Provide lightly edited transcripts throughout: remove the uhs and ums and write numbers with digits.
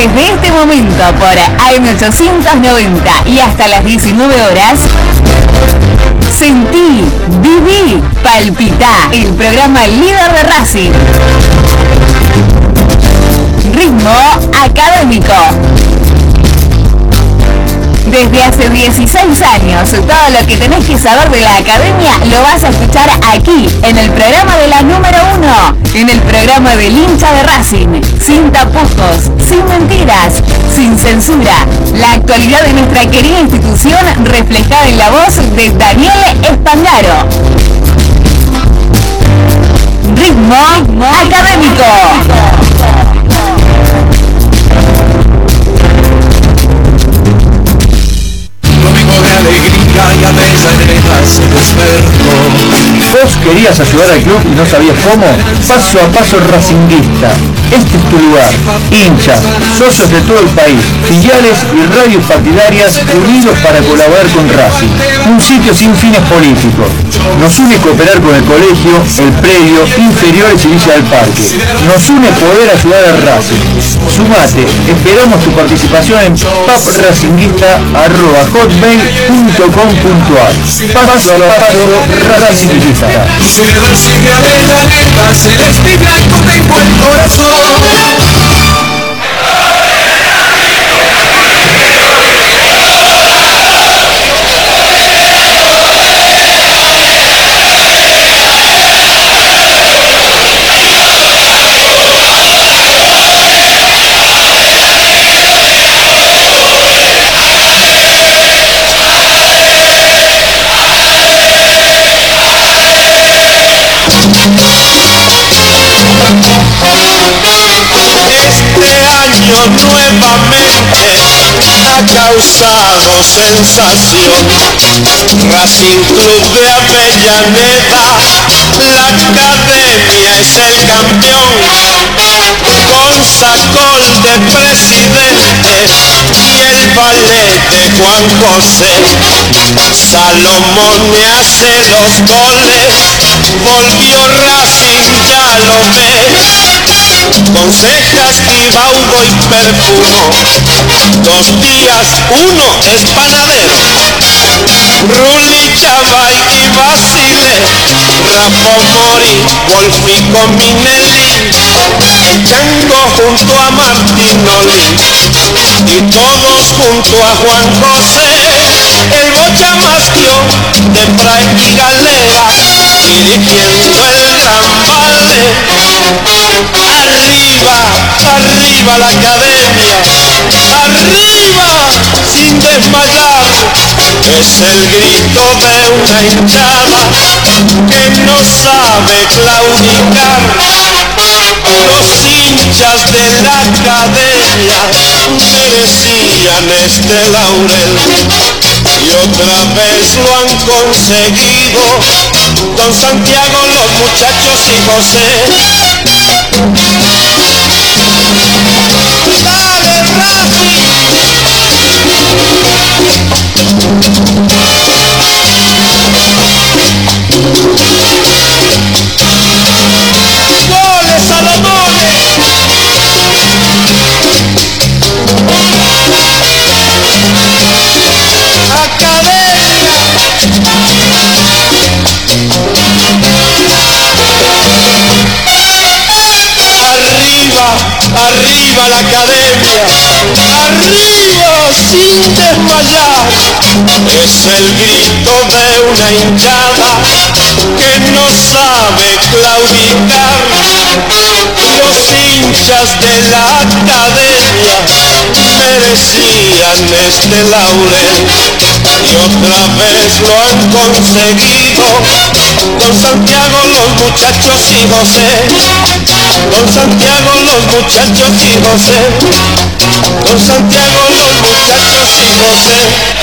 Desde este momento por AM890 y hasta las 19 horas, sentí, viví, palpitá, el programa líder de Racing. Ritmo académico. Desde hace 16 años, todo lo que tenés que saber de la academia lo vas a escuchar aquí, en el programa de la número 1, en el programa del hincha de Racing, sin tapujos, sin mentiras, sin censura. La actualidad de nuestra querida institución reflejada en la voz de Daniel Espangaro. Ritmo académico. ¿Vos querías ayudar al club y no sabías cómo? Paso a Paso Racinguista. Este es tu lugar. Hinchas, socios de todo el país, filiales y radios partidarias unidos para colaborar con Racing. Un sitio sin fines políticos. Nos une cooperar con el colegio, el predio, inferiores y Villa del Parque. Nos une poder ayudar a Racing. Sumate, esperamos tu participación en papracinguista@hotmail.com.ar. Paso a Paso Racinguista. Se recibe de la neta, celeste y blanco tengo el corazón. Nuevamente ha causado sensación. Racing Club de Avellaneda, la academia es el campeón. Con Sacol de presidente y el ballet de Juan José. Salomón me hace los goles, volvió Racing, ya lo ves. Con cejas y baudo y perfumo, 2 días, 1 es panadero. Rulli, Chavay y Basile, Rafa Mori, Wolfi con Minelli, Chango junto a Martinoli y todos junto a Juan José. El Bocha Masquio de Fray y Galera, dirigiendo el Rambale. Arriba, arriba la academia, arriba sin desmayar. Es el grito de una hinchada que no sabe claudicar. Los hinchas de la academia merecían este laurel y otra vez lo han conseguido. Don Santiago, los muchachos y José. ¡Dale, Racing! ¡Goles a los goles! ¡Academia! Arriba la academia, arriba sin desmayar. Es el grito de una hinchada que no sabe claudicar. Los hinchas de la academia merecían este laurel y otra vez lo han conseguido. Don Santiago, los muchachos y José. Don Santiago, los muchachos y José. Don Santiago, los muchachos y José.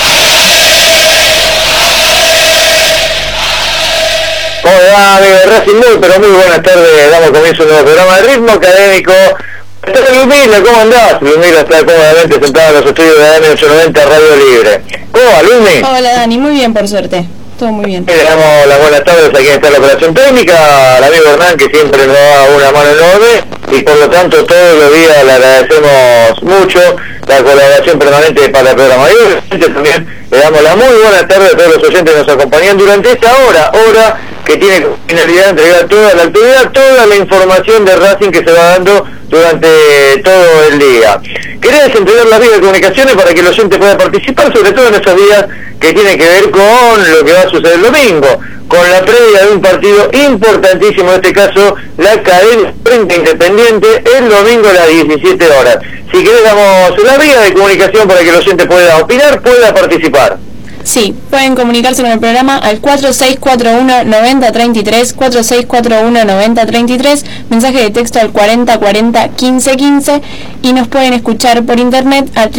¿Cómo le va, amigo de Racing? Muy buenas tardes. Damos comienzo a un nuevo programa de Ritmo Académico. Está Lumila, ¿cómo andás? Lumila está cómodamente sentada en los estudios de AM890 Radio Libre. ¿Cómo va, Lumi? Hola, Dani, muy bien, por suerte. todo muy bien. Le damos las buenas tardes a quien está en la operación técnica, al amigo Hernán, que siempre nos da una mano enorme, y por lo tanto todos los días le agradecemos mucho la colaboración permanente para el programa. Y obviamente también le damos la muy buena tarde a todos los oyentes que nos acompañan durante esta hora que tiene como finalidad de entregar toda la actividad, toda la información de Racing que se va dando durante todo el día. Querés entregar las vías de comunicaciones para que el oyente pueda participar, sobre todo en esos días que tienen que ver con lo que va a suceder el domingo, con la previa de un partido importantísimo, en este caso la Academia frente a Independiente, el domingo a las 17 horas. Si querés damos la vía de comunicación para que el oyente pueda opinar, pueda participar. Sí, pueden comunicarse con el programa al 4641-9033, 4641-9033, mensaje de texto al 4040-1515 y nos pueden escuchar por internet al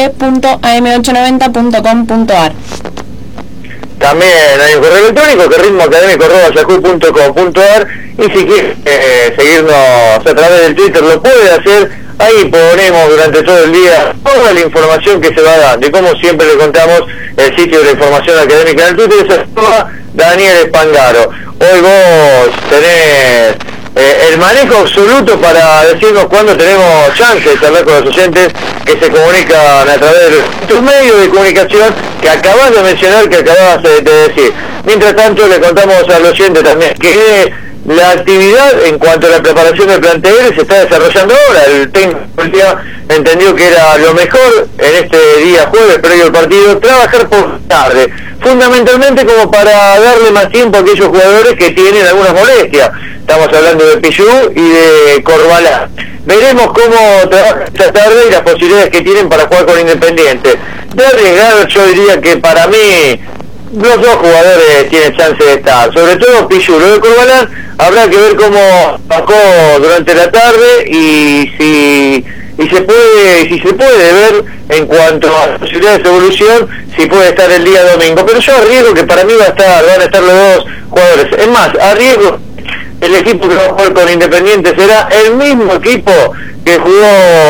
www.am890.com.ar. También hay un correo electrónico que es ritmoacadémico@yahoo.com.ar, y si quiere seguirnos a través del Twitter lo puede hacer. Ahí ponemos durante todo el día toda la información que se va dando, y como siempre le contamos, el sitio de la información académica en el Twitter es Daniel Espangaro. Hoy vos tenés el manejo absoluto para decirnos cuándo tenemos chance de charlar con los oyentes que se comunican a través de tus medios de comunicación que acabas de mencionar, que acabas de decir. Mientras tanto, le contamos al oyente también que la actividad en cuanto a la preparación del plantel se está desarrollando ahora. El técnico entendió que era lo mejor en este día jueves previo al partido trabajar por tarde, fundamentalmente como para darle más tiempo a aquellos jugadores que tienen algunas molestias. Estamos hablando de Pichu y de Corbalán. Veremos cómo trabaja esta tarde y las posibilidades que tienen para jugar con Independiente. De arriesgar, yo diría que para mí los dos jugadores tienen chance de estar, sobre todo Pichu. Lo de Corbalán habrá que ver cómo bajó durante la tarde y si se puede ver en cuanto a las posibilidades de evolución, si puede estar el día domingo. Pero yo arriesgo que para mí van a estar los dos jugadores. Es más, arriesgo el equipo que va a jugar con Independiente será el mismo equipo que jugó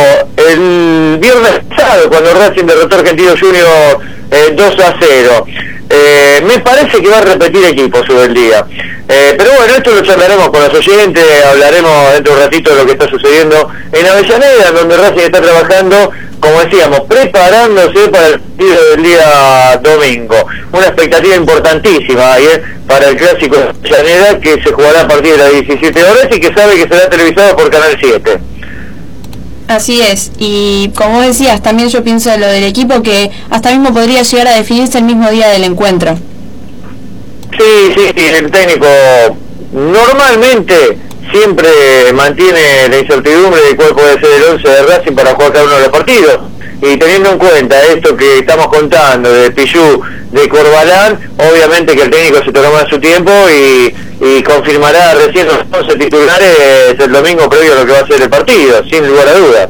el viernes pasado cuando Racing derrotó a Argentino Junior 2-0. Me parece que va a repetir equipo sobre el día. Pero bueno, esto lo charlaremos con los oyentes, hablaremos dentro de un ratito de lo que está sucediendo en Avellaneda, donde Racing está trabajando, como decíamos, preparándose para el partido del día domingo. Una expectativa importantísima para el clásico de Avellaneda, que se jugará a partir de las 17 horas y que sabe que será televisado por Canal 7. Así es, y como decías, también yo pienso lo del equipo que hasta mismo podría llegar a definirse el mismo día del encuentro. Sí, el técnico normalmente siempre mantiene la incertidumbre de cuál puede ser el 11 de Racing para jugar cada uno de los partidos, y teniendo en cuenta esto que estamos contando de Pichu, de Corbalán, obviamente que el técnico se tomará su tiempo y confirmará recién los 11 titulares el domingo previo a lo que va a ser el partido, sin lugar a dudas.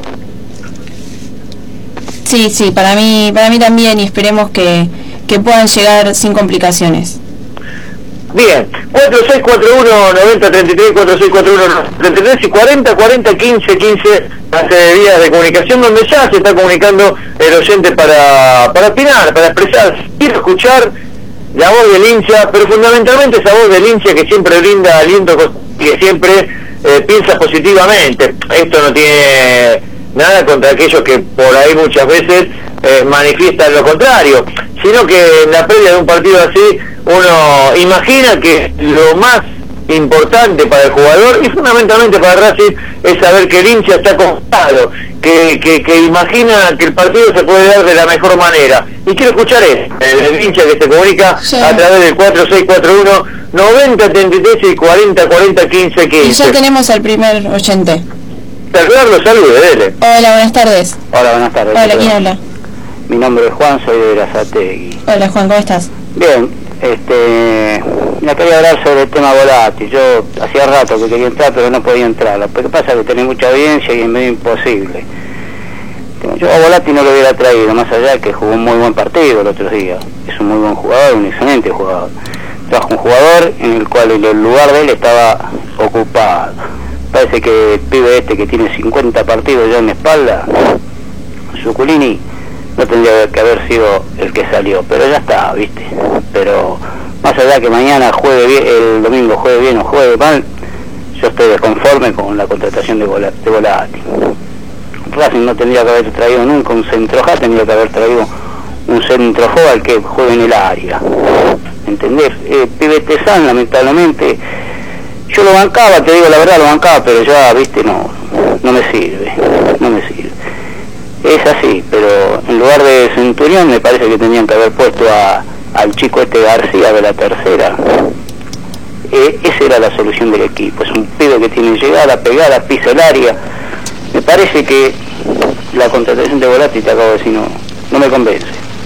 Sí, para mí también, y esperemos que puedan llegar sin complicaciones. Bien, 4641-9033, 4641-9033 y 4040-1515, las vías de comunicación donde ya se está comunicando el oyente para opinar, para expresar. Quiero escuchar la voz del hincha, pero fundamentalmente esa voz del hincha que siempre brinda aliento y que siempre piensa positivamente. Esto no tiene nada contra aquellos que por ahí muchas veces manifiestan lo contrario, sino que en la previa de un partido así uno imagina que lo más importante para el jugador y fundamentalmente para Racing es saber que el hincha está confiado, que imagina que el partido se puede dar de la mejor manera. Y quiero escuchar el hincha que se comunica a través del 4641-9033 y 4040-1515. Y ya tenemos al primer oyente. Saludarlo, salude, dele. Hola, buenas tardes. Hola, buenas tardes. Hola, ¿quién habla? Mi nombre es Juan, soy de Berazategui. Hola Juan, ¿cómo estás? Bien, me quería hablar sobre el tema Volati. Yo hacía rato que quería entrar, pero no podía entrar. Lo que pasa es que tenía mucha audiencia y es medio imposible. Yo a Volati no lo hubiera traído, más allá de que jugó un muy buen partido el otro día. Es un muy buen jugador, un excelente jugador. Trajo un jugador en el cual el lugar de él estaba ocupado. Parece que el pibe que tiene 50 partidos ya en la espalda, Zuculini, no tendría que haber sido el que salió, pero ya está, ¿viste? Pero más allá que mañana juegue bien, el domingo juegue bien o juegue mal, yo estoy desconforme con la contratación de Volati. Racing no tendría que haber traído nunca un centroja, tendría que haber traído un centrojo al que juegue en el área. ¿Entendés? Pibe Tezán, lamentablemente, yo lo bancaba, te digo la verdad, lo bancaba, pero ya, viste, no me sirve. Es así, pero en lugar de Centurión me parece que tenían que haber puesto al chico García de la tercera. Esa era la solución del equipo. Es un pibe que tiene llegada, pegada, pisa el área. Me parece que la contratación de Volati, te acabo de decir, no me convence.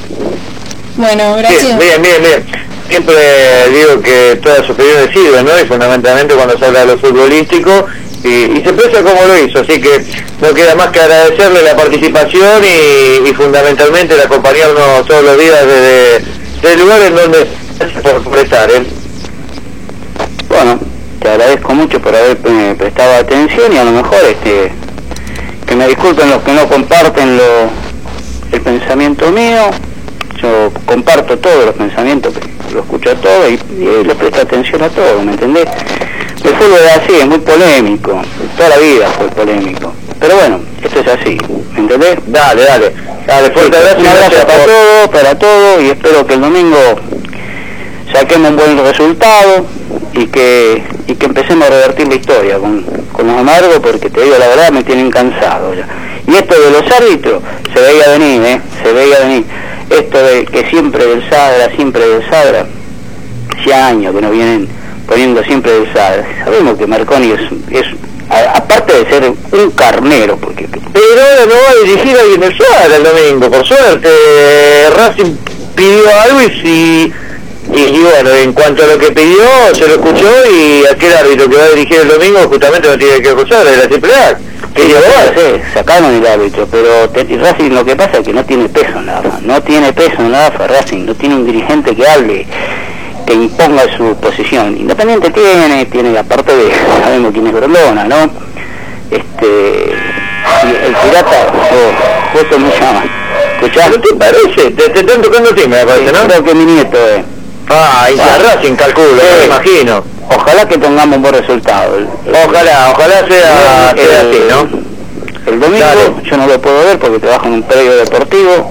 Bueno, gracias. Bien. Siempre digo que todas sus opiniones sirven, ¿no? Y fundamentalmente cuando se habla de lo futbolístico, y se expresa como lo hizo, así que no queda más que agradecerle la participación y fundamentalmente el acompañarnos todos los días desde el lugar en donde por estar, ¿eh? Bueno, te agradezco mucho por haber prestado atención y a lo mejor que me disculpen los que no comparten el pensamiento mío. Yo comparto todos los pensamientos, lo escucho a todo y le presto atención a todo, ¿me entendés? El fútbol es así, es muy polémico, toda la vida fue polémico, pero bueno, esto es así, ¿me entendés? Dale, fuerte abrazo, un abrazo para todo y espero que el domingo saquemos un buen resultado y que empecemos a revertir la historia con los amargos, porque te digo la verdad, me tienen cansado ya. Y esto de los árbitros se veía venir, esto de que siempre del Sadra, ya años que nos vienen poniendo siempre del Sadra. Sabemos que Marconi es aparte de ser un carnero, pero ahora no va a dirigir a alguien del Sadra el domingo, por suerte. Racing pidió algo y bueno, en cuanto a lo que pidió, se lo escuchó, y aquel árbitro que va a dirigir el domingo justamente no tiene que acusar de la AAA. Sacaron el árbitro, pero Racing lo que pasa es que no tiene peso en la AFA, Racing no tiene un dirigente que hable, que imponga su posición. Independiente tiene aparte de, sabemos quién es Grondona, ¿no? El pirata, justo me llama. ¿Escuchás? ¿No te parece? Te están tocando a ti, me parece, ¿no? Creo que mi nieto es. Racing calculo, me imagino. Ojalá que tengamos un buen resultado. Ojalá sea así, ¿no? El domingo yo no lo puedo ver porque trabajo en un predio deportivo.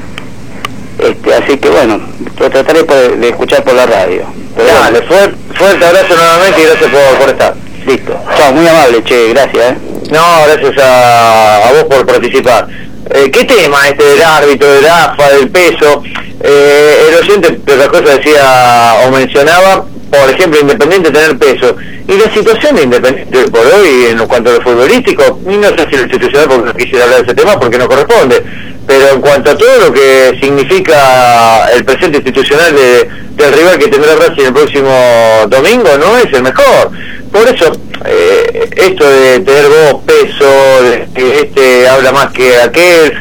Así que bueno, lo trataré de escuchar por la radio. Pero dale, fuerte abrazo nuevamente y gracias por estar. Listo. Chao, muy amable, che, gracias, No, gracias a vos por participar. ¿Qué tema del árbitro, del AFA, del peso? El oyente de otra cosa decía o mencionaba, por ejemplo, Independiente tener peso, y la situación de Independiente por hoy en cuanto a lo futbolístico, y no sé si lo institucional, porque no quisiera hablar de ese tema porque no corresponde, pero en cuanto a todo lo que significa el presente institucional del rival que tendrá Racing el próximo domingo, no es el mejor. Por eso esto de tener voz, peso, de que habla más que aquel,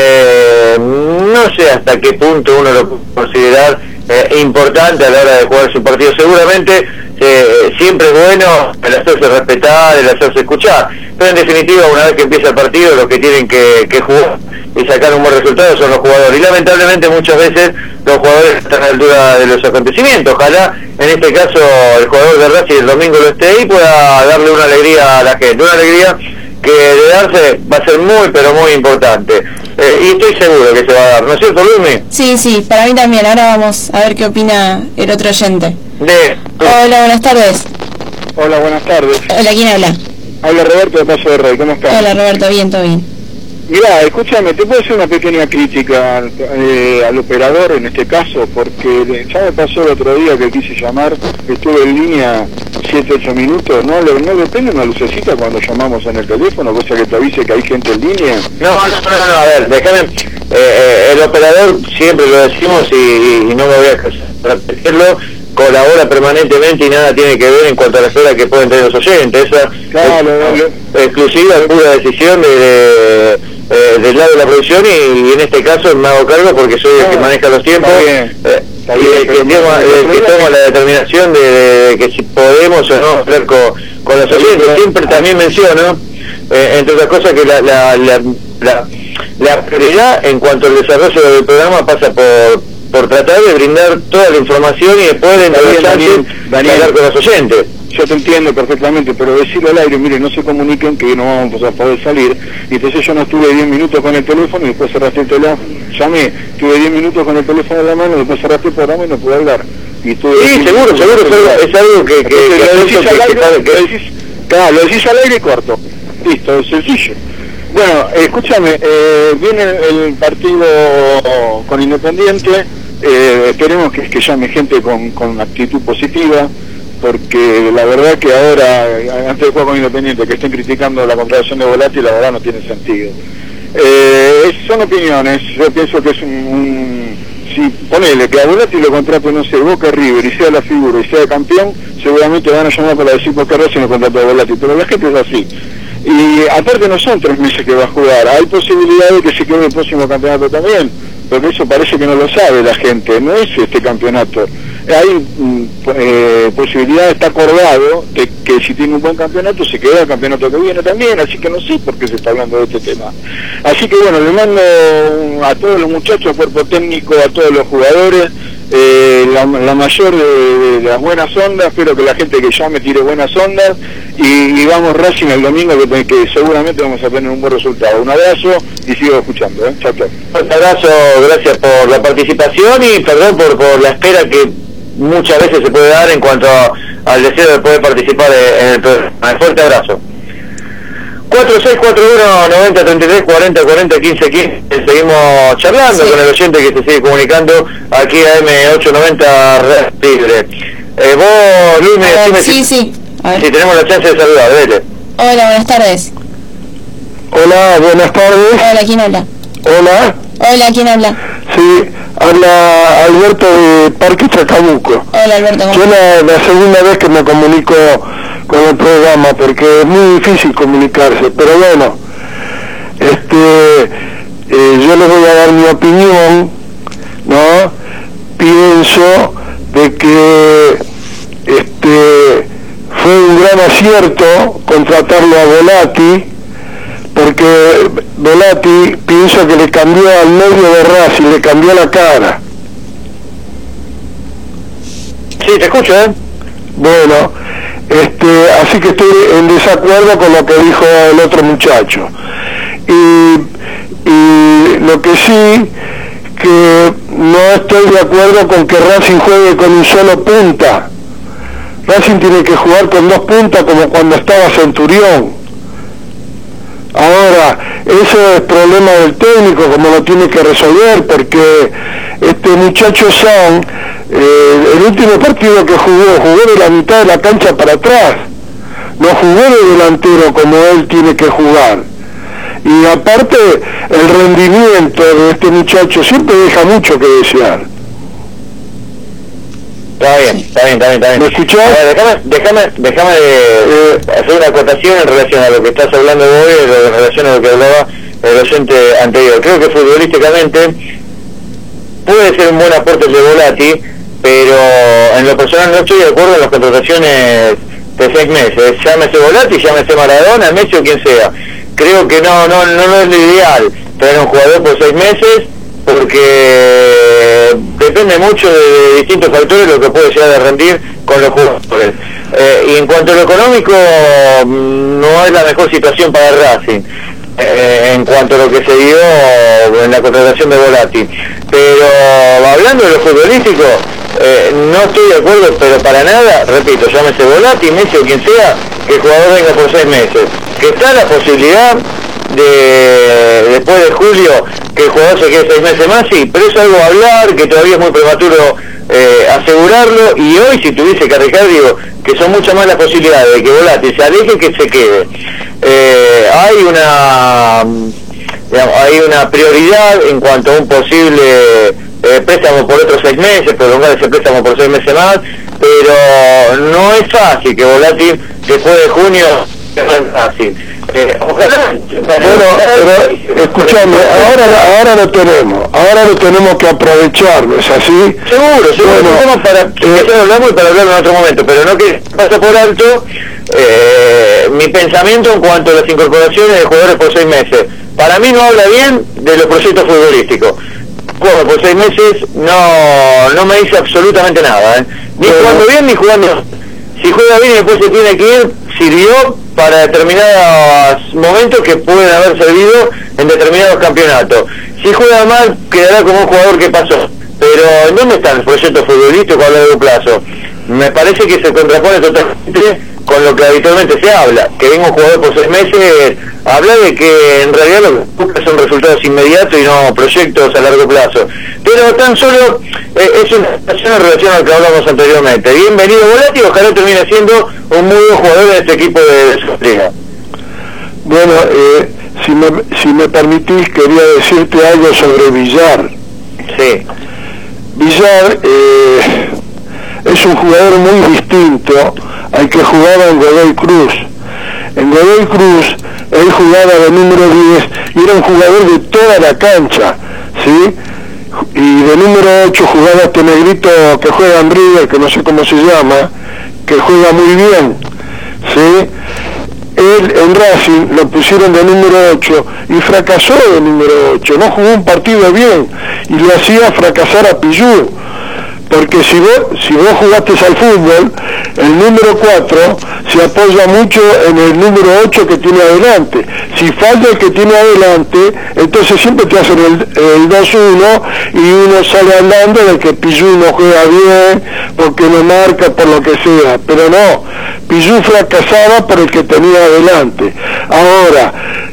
no sé hasta qué punto uno lo puede considerar importante a la hora de jugar su partido. Seguramente siempre es bueno el hacerse respetar, el hacerse escuchar, pero en definitiva una vez que empieza el partido los que tienen que jugar y sacar un buen resultado son los jugadores, y lamentablemente muchas veces los jugadores están a la altura de los acontecimientos. Ojalá en este caso el jugador de Racing el domingo lo esté y pueda darle una alegría a la gente, una alegría que de darse va a ser muy pero muy importante, y estoy seguro que se va a dar, ¿no es cierto, Lumi? Sí, para mí también. Ahora vamos a ver qué opina el otro oyente. Hola, buenas tardes. Hola, buenas tardes. Hola, ¿quién habla? Habla Roberto de Paso de Rey, ¿cómo estás? Hola Roberto, bien, todo bien. Mirá, escúchame, te puedo hacer una pequeña crítica al operador en este caso, porque ya me pasó el otro día que quise llamar, estuve en línea 7-8 minutos, no depende una lucecita cuando llamamos en el teléfono, cosa que te avise que hay gente en línea. No, a ver, déjame, el operador siempre lo decimos y no me voy a repetirlo, colabora permanentemente y nada tiene que ver en cuanto a las horas que pueden tener los oyentes. Esa es exclusiva, pura decisión del lado de la producción, y en este caso me hago cargo porque soy el que maneja los tiempos y el que toma la determinación de que si podemos o no hablar con los oyentes. Siempre también menciono, entre otras cosas, que la prioridad en cuanto al desarrollo del programa pasa por tratar de brindar toda la información y después de hablar con los oyentes. Yo te entiendo perfectamente, pero decirlo al aire, mire, no se comuniquen que no vamos a poder salir. Y entonces yo no estuve 10 minutos con el teléfono y después cerraste el teléfono. Llamé, estuve 10 minutos con el teléfono en la mano, después cerraste el programa y no pude hablar. Y sí, seguro, es algo que lo decís al aire y corto. Listo, es sencillo. Bueno, escúchame, viene el partido con Independiente, esperemos que llame gente con actitud positiva, porque la verdad que ahora, antes de jugar con Independiente, que estén criticando la contratación de Volati, la verdad no tiene sentido. Son opiniones, yo pienso que es si ponele que a Volati lo contrate, no sé, Boca River, y sea la figura, y sea campeón, seguramente van a llamar para decir por qué Racing no contrató a Volati, pero la gente es así. Y aparte no son 3 meses que va a jugar, hay posibilidad de que se quede el próximo campeonato también, porque eso parece que no lo sabe la gente, no es este campeonato. Hay posibilidad, está acordado de que si tiene un buen campeonato se queda el campeonato que viene también, así que no sé por qué se está hablando de este tema. Así que bueno, le mando a todos los muchachos, al cuerpo técnico, a todos los jugadores, la mayor de las buenas ondas, espero que la gente que llame tire buenas ondas y vamos Racing el domingo que seguramente vamos a tener un buen resultado. Un abrazo y sigo escuchando, chao, chao. Un abrazo, gracias por la participación y perdón por la espera que muchas veces se puede dar en cuanto al deseo de poder participar en el programa. Fuerte abrazo. 4641-9033-40-40-15-15. Seguimos charlando con el oyente que se sigue comunicando aquí a M890 Libre. Vos, Luis, me decime si tenemos la chance de saludar. Dele. Hola, buenas tardes. Hola, buenas tardes. Hola, ¿quién habla? Hola. Hola, ¿quién habla? Sí, habla Alberto de Parque Chacabuco. Hola, Alberto. Yo la segunda vez que me comunico con el programa, porque es muy difícil comunicarse, pero bueno, yo les voy a dar mi opinión, ¿no? Pienso de que fue un gran acierto contratarlo a Volati, porque Volati pienso que le cambió al medio de Racing, le cambió la cara. Sí, te escucho, Bueno, así que estoy en desacuerdo con lo que dijo el otro muchacho. Y lo que sí, que no estoy de acuerdo con que Racing juegue con un solo punta. Racing tiene que jugar con 2 puntas como cuando estaba Centurión. Ahora, eso es problema del técnico, como lo tiene que resolver, porque este muchacho San, el último partido que jugó de la mitad de la cancha para atrás, no jugó de delantero como él tiene que jugar. Y aparte, el rendimiento de este muchacho siempre deja mucho que desear. Está bien. ¿Me escuchás? Déjame hacer una acotación en relación a lo que estás hablando vos y en relación a lo que hablaba el oyente anterior. Creo que futbolísticamente puede ser un buen aporte de Volati, pero en lo personal no estoy de acuerdo en las contrataciones de 6 meses. Llámese Volati, llámese Maradona, Messi o quien sea. Creo que no es lo ideal traer un jugador por 6 meses, porque depende mucho de distintos factores lo que puede llegar a rendir con los jugadores. Y en cuanto a lo económico, no es la mejor situación para Racing, en cuanto a lo que se dio en la contratación de Volati. Pero hablando de lo futbolístico, no estoy de acuerdo, pero para nada, repito, llámese Volati, Messi o quien sea, que el jugador venga por 6 meses. Que está la posibilidad de después de julio que el jugador se quede 6 meses más, sí, pero es algo a hablar, que todavía es muy prematuro asegurarlo, y hoy si tuviese que arriesgar, digo que son muchas más las posibilidades de que Volati se aleje que se quede. Hay una prioridad en cuanto a un posible préstamo por otros 6 meses, prolongar ese préstamo por 6 meses más, pero no es fácil que Volati después de junio fácil. Ojalá. Bueno, pero escuchame, ahora lo tenemos que aprovecharlo, ¿es así? Seguro, bueno, para hablamos y para hablarlo en otro momento, pero no que pase por alto mi pensamiento en cuanto a las incorporaciones de jugadores por 6 meses. Para mí no habla bien de los proyectos futbolísticos. Bueno, por 6 meses no me dice absolutamente nada, ni jugando bien ni jugando. Si juega bien y después se tiene que ir, sirvió para determinados momentos que pueden haber servido en determinados campeonatos. Si juega mal, quedará como un jugador que pasó. Pero ¿dónde está el proyecto futbolístico a largo plazo? Me parece que se contrapone totalmente con lo que habitualmente se habla, que venga un jugador por 6 meses, habla de que en realidad lo que busca son resultados inmediatos y no proyectos a largo plazo. Pero tan solo es una situación en relación a lo que hablamos anteriormente. Bienvenido Volati, ojalá termine siendo un muy buen jugador en este equipo de su liga. Bueno, si me permitís, quería decirte algo sobre Villar. Sí. Villar es un jugador muy distinto al que jugaba en Godoy Cruz. En Godoy Cruz él jugaba de número 10 y era un jugador de toda la cancha, ¿sí? Y de número 8 jugaba este negrito que juega en River, que no sé cómo se llama, que juega muy bien, ¿sí? Él en Racing lo pusieron de número 8 y fracasó de número 8, no jugó un partido bien y le hacía fracasar a Pillú, porque si vos jugaste al fútbol, el número 4 se apoya mucho en el número 8 que tiene adelante. Si falta el que tiene adelante, entonces siempre te hacen el 2-1 y uno sale hablando de que Pillú no juega bien, porque no marca, por lo que sea. Pero no, Pillú fracasaba por el que tenía adelante. Ahora,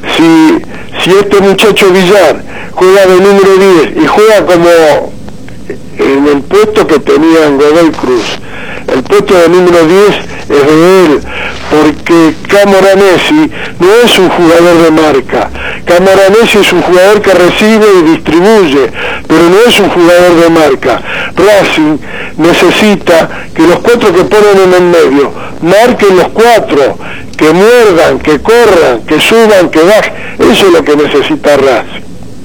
si este muchacho Villar juega de número 10 y juega como en el puesto que tenía en Godoy Cruz, el puesto de número 10 es de él, porque Camoranesi no es un jugador de marca. Camoranesi es un jugador que recibe y distribuye, pero no es un jugador de marca. Racing necesita que los 4 que ponen en el medio marquen los 4, que muerdan, que corran, que suban, que bajen. Eso es lo que necesita Racing.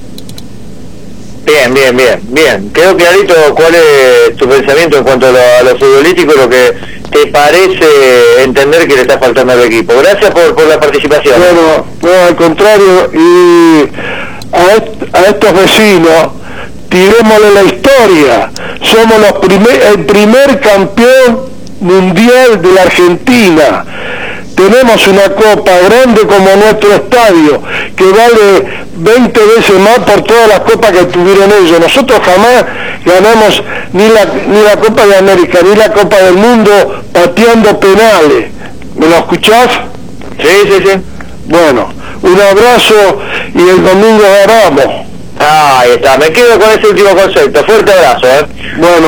Bien. Quedó clarito cuál es tu pensamiento en cuanto a lo futbolístico, lo que te parece entender que le está faltando al equipo. Gracias por la participación. Bueno, no, al contrario, y a estos vecinos, tirémosle la historia. Somos el primer campeón mundial de la Argentina. Tenemos una copa grande como nuestro estadio, que vale 20 veces más por todas las copas que tuvieron ellos. Nosotros jamás ganamos ni la Copa de América, ni la Copa del Mundo pateando penales. ¿Me lo escuchás? Sí. Bueno, un abrazo y el domingo ganamos. Ahí está, me quedo con ese último concepto. Fuerte abrazo, Bueno.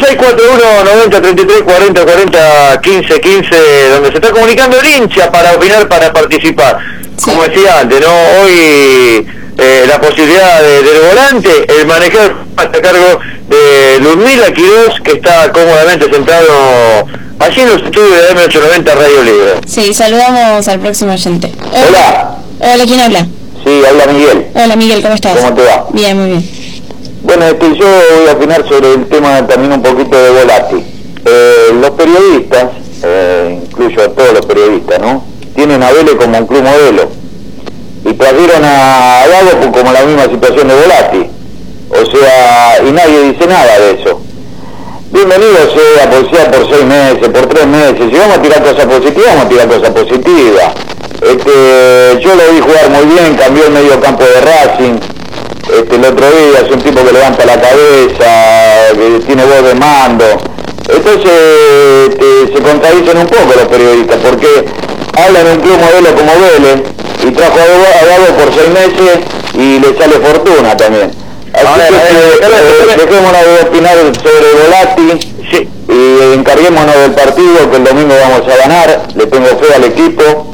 4641-90-33-40-40-15-15, donde se está comunicando el hincha para opinar, para participar. Sí. Como decía antes, ¿no? Hoy la posibilidad del volante, el manejar está a cargo de Ludmila Quirós, que está cómodamente sentado allí en los estudios de M890 Radio Libre. Sí, saludamos al próximo oyente. Hola. Hola, ¿quién habla? Sí, habla Miguel. Hola Miguel, ¿cómo estás? ¿Cómo te va? Bien, muy bien. Bueno, yo voy a opinar sobre el tema también un poquito de Volati. Los periodistas, incluyo a todos los periodistas, ¿no? Tienen a Vélez como un club modelo. Y trajeron a Gago como la misma situación de Volati. O sea, y nadie dice nada de eso. Bienvenido sea por 6 meses, por 3 meses. Si vamos a tirar cosas positivas, vamos a tirar cosas positivas. Yo lo vi jugar muy bien, cambió el medio campo de Racing. El otro día es un tipo que levanta la cabeza, que tiene voz de mando. Entonces se contradicen un poco los periodistas, porque hablan de un club modelo como Vélez y trajo a Gago por 6 meses y le sale fortuna también. Así que dejémonos de opinar sobre Volati, sí, y encarguémonos del partido, que el domingo vamos a ganar. Le tengo fe al equipo.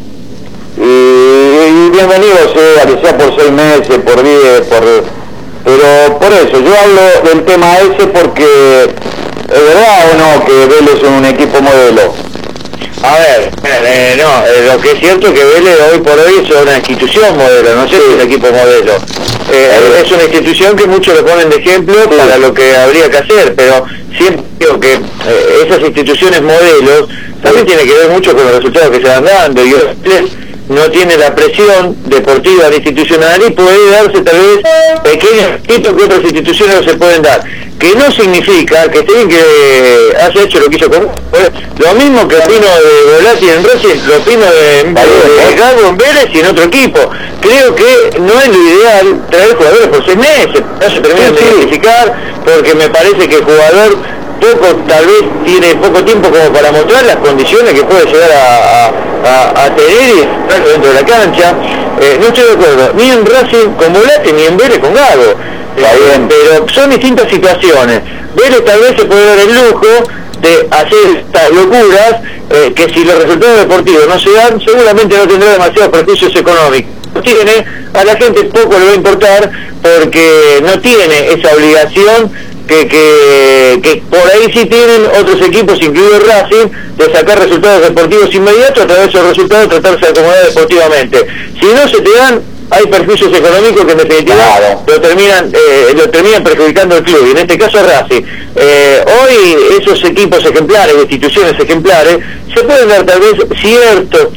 Y bienvenido sea, que sea por 6 meses, por 10, pero por eso, yo hablo del tema ese porque ¿es verdad o no que Vélez es un equipo modelo? A ver, lo que es cierto es que Vélez hoy por hoy es una institución modelo, no sé si es un equipo modelo. Es una institución que muchos lo ponen de ejemplo para lo que habría que hacer, pero siempre digo que esas instituciones modelos también tienen que ver mucho con los resultados que se van dando, y Vélez no tiene la presión deportiva institucional y puede darse tal vez pequeños hitos que otras instituciones no se pueden dar, que no significa que esté bien que haya hecho lo que hizo con lo mismo que opino de Volati en Racing, lo opino de Gago en Vélez y en otro equipo. Creo que no es lo ideal traer jugadores por 6 meses, no se terminan de identificar, porque me parece que el jugador tal vez tiene poco tiempo como para mostrar las condiciones que puede llegar a tener y estar dentro de la cancha. No estoy de acuerdo ni en Racing con Volati ni en Vélez con Gago, pero son distintas situaciones. Vélez tal vez se puede dar el lujo de hacer estas locuras, que si los resultados deportivos no se dan, seguramente no tendrá demasiados perjuicios económicos. A la gente poco le va a importar porque no tiene esa obligación que por ahí sí tienen otros equipos, incluido Racing, de sacar resultados deportivos inmediatos, a través de esos resultados tratarse de acomodar deportivamente. Si no se te dan, hay perjuicios económicos que en definitiva lo terminan perjudicando al club, y en este caso Racing. Hoy esos equipos ejemplares, instituciones ejemplares, se pueden dar tal vez ciertos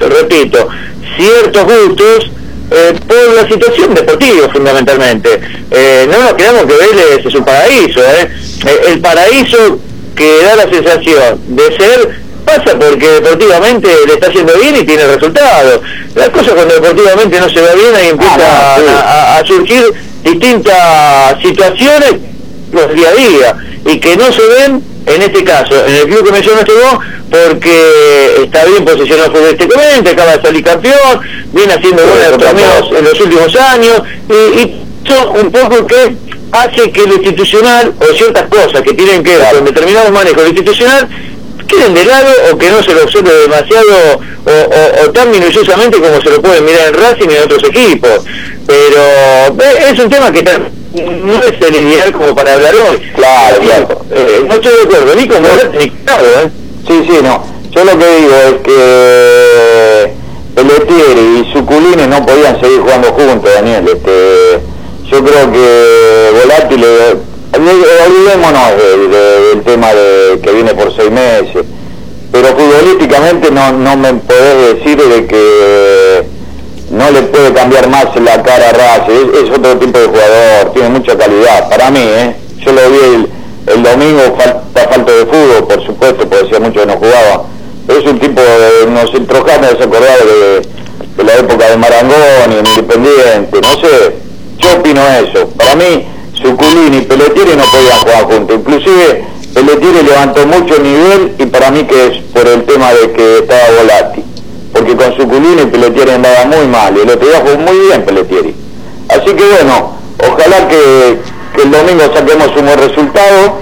gustos, por la situación deportiva fundamentalmente. No nos creamos que Vélez es un paraíso, el paraíso que da la sensación de ser pasa porque deportivamente le está haciendo bien y tiene resultados. Las cosas cuando deportivamente no se va bien, ahí empieza a surgir distintas situaciones día a día y que no se ven en este caso, en el club que mencionaste vos, porque está bien posicionado futbolísticamente, acaba de salir campeón, viene haciendo buenos torneos en los últimos años, y eso un poco que hace que lo institucional, o ciertas cosas que tienen que ver con determinados manejos institucional, queden de lado o que no se lo observe demasiado o tan minuciosamente como se lo pueden mirar en Racing y en otros equipos. Pero es un tema que no es el ideal como para hablar hoy. Claro. No estoy de acuerdo, ni con Volati ni con Gago, Sí, no. Yo lo que digo es que Pelletieri y Suculini no podían seguir jugando juntos, Daniel. Yo creo que Volati olvidémonos del tema de que viene por 6 meses, pero futbolísticamente no me podés decir de que no le puede cambiar más la cara a Racing. Es otro tipo de jugador, tiene mucha calidad, para mí, yo lo vi el domingo, falta de fútbol, por supuesto, porque hacía mucho que no jugaba, pero es un tipo de unos centrocampos desacordados de la época de Marangoni, en Independiente, no sé, yo opino eso. Para mí Suculini y Pelletieri no podían jugar juntos, inclusive Pelletieri levantó mucho nivel y para mí que es por el tema de que estaba Volati, porque con Suculini y Pelletieri andaba muy mal y el otro día jugó muy bien Pelletieri. Así que bueno, ojalá que el domingo saquemos un buen resultado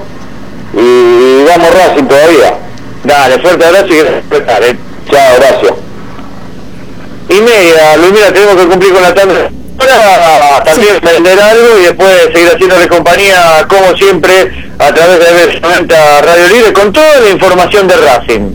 y vamos Racing todavía. Dale, fuerte abrazo y gracias. Chao, gracias. Y media, Luis, mira, tenemos que cumplir con la tanda. Ahora también vender algo y después seguir haciéndole compañía, como siempre, a través de B90 Radio Libre, con toda la información de Racing.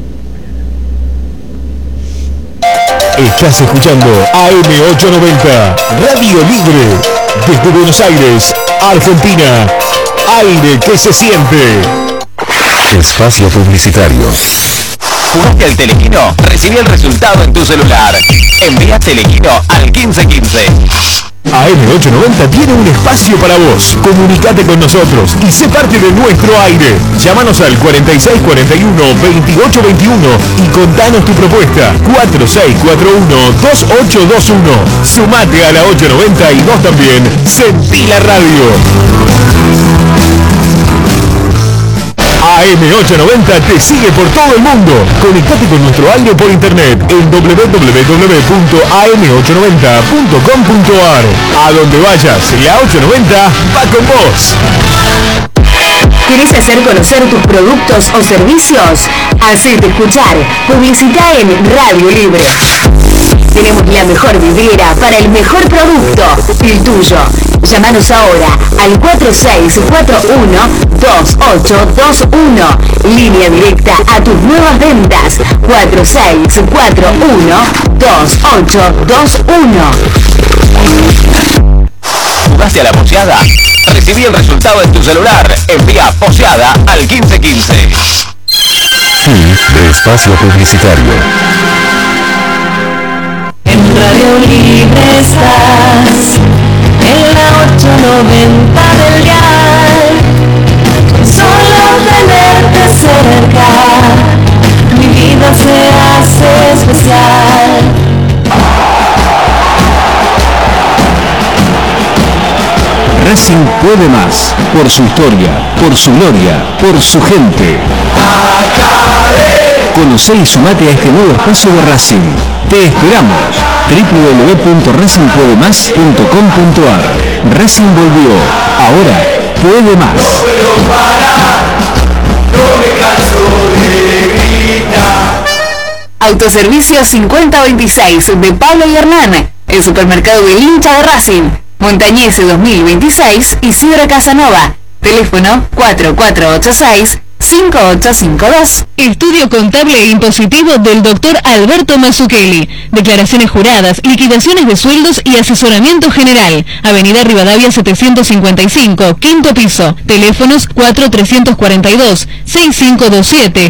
Estás escuchando AM890, Radio Libre, desde Buenos Aires, Argentina. Aire que se siente. Espacio publicitario. ¿Jugaste al Telequino? Recibí el resultado en tu celular. Envía Telequino al 1515. AM890 tiene un espacio para vos. Comunicate con nosotros y sé parte de nuestro aire. Llámanos al 4641-2821 y contanos tu propuesta. 4641-2821. Sumate a la 890 y vos también sentí la radio. AM890 te sigue por todo el mundo. Conectate con nuestro aire por internet en www.am890.com.ar. A donde vayas, la 890 va con vos. ¿Querés hacer conocer tus productos o servicios? Hacete escuchar. Publicita en Radio Libre. Tenemos la mejor vidriera para el mejor producto, el tuyo. Llámanos ahora al 4641-2821. Línea directa a tus nuevas ventas. 4641-2821. ¿Jugaste a la poseada? Recibí el resultado en tu celular. Envía poseada al 1515. Fin de espacio publicitario. Radio Libre estás, en la 890 del dial. Solo tenerte cerca, mi vida se hace especial. Racing puede más, por su historia, por su gloria, por su gente. Conocé y sumate a este nuevo espacio de Racing. Te esperamos. www.racingpuedemás.com.ar. Racing volvió. Ahora puede más. Autoservicio 5026 de Pablo y Hernán, el supermercado del hincha de Racing, Montañese 2026, Isidro Casanova. Teléfono 4486-5852. Estudio contable e impositivo del Dr. Alberto Mazzucchelli. Declaraciones juradas, liquidaciones de sueldos y asesoramiento general. Avenida Rivadavia 755, quinto piso. Teléfonos 4342-6527,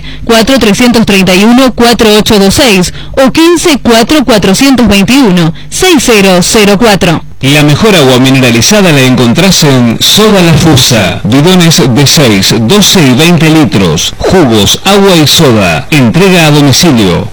4331-4826 o 15-4421-6004. La mejor agua mineralizada la encontrás en Soda La Fusa. Bidones de 6, 12 y 20 litros. Jugos, agua y soda. Entrega a domicilio.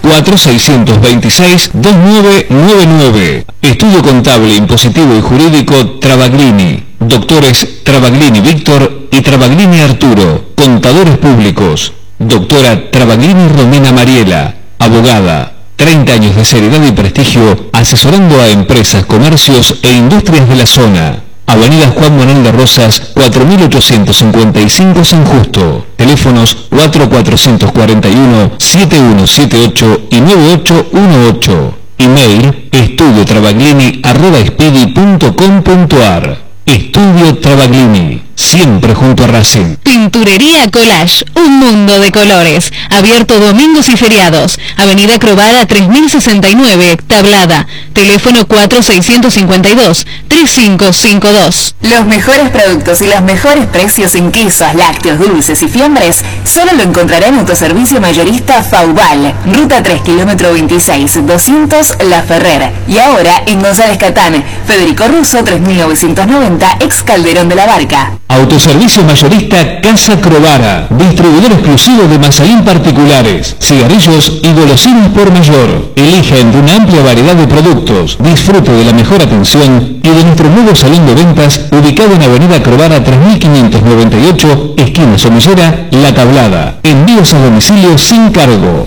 4626-2999. Estudio contable, impositivo y jurídico Travaglini. Doctores Travaglini Víctor y Travaglini Arturo. Contadores públicos. Doctora Travaglini Romina Mariela. Abogada. 30 años de seriedad y prestigio asesorando a empresas, comercios e industrias de la zona. Avenida Juan Manuel de Rosas, 4855 San Justo. Teléfonos 4441-7178 y 9818. Email estudiotravaglini@expedi.com.ar. Estudio Travaglini, siempre junto a Racing. Pinturería Collage, un mundo de colores. Abierto domingos y feriados. Avenida Crovara 3069, Tablada. Teléfono 4652-3552. Los mejores productos y los mejores precios en quesos, lácteos, dulces y fiambres solo lo encontrará en Autoservicio Mayorista Faubal, Ruta 3, kilómetro 26, 200 La Ferrer. Y ahora en González Catán, Federico Russo 3990, ex Calderón de la Barca. Autoservicio Mayorista Casa Crovara, distribuidor exclusivo de mazalín particulares, cigarrillos y golosinas por mayor. Elija entre una amplia variedad de productos, disfrute de la mejor atención y de nuestro nuevo salón de ventas ubicado en Avenida Crovara 3598, esquina Somillera, La Tablada. Envíos a domicilio sin cargo,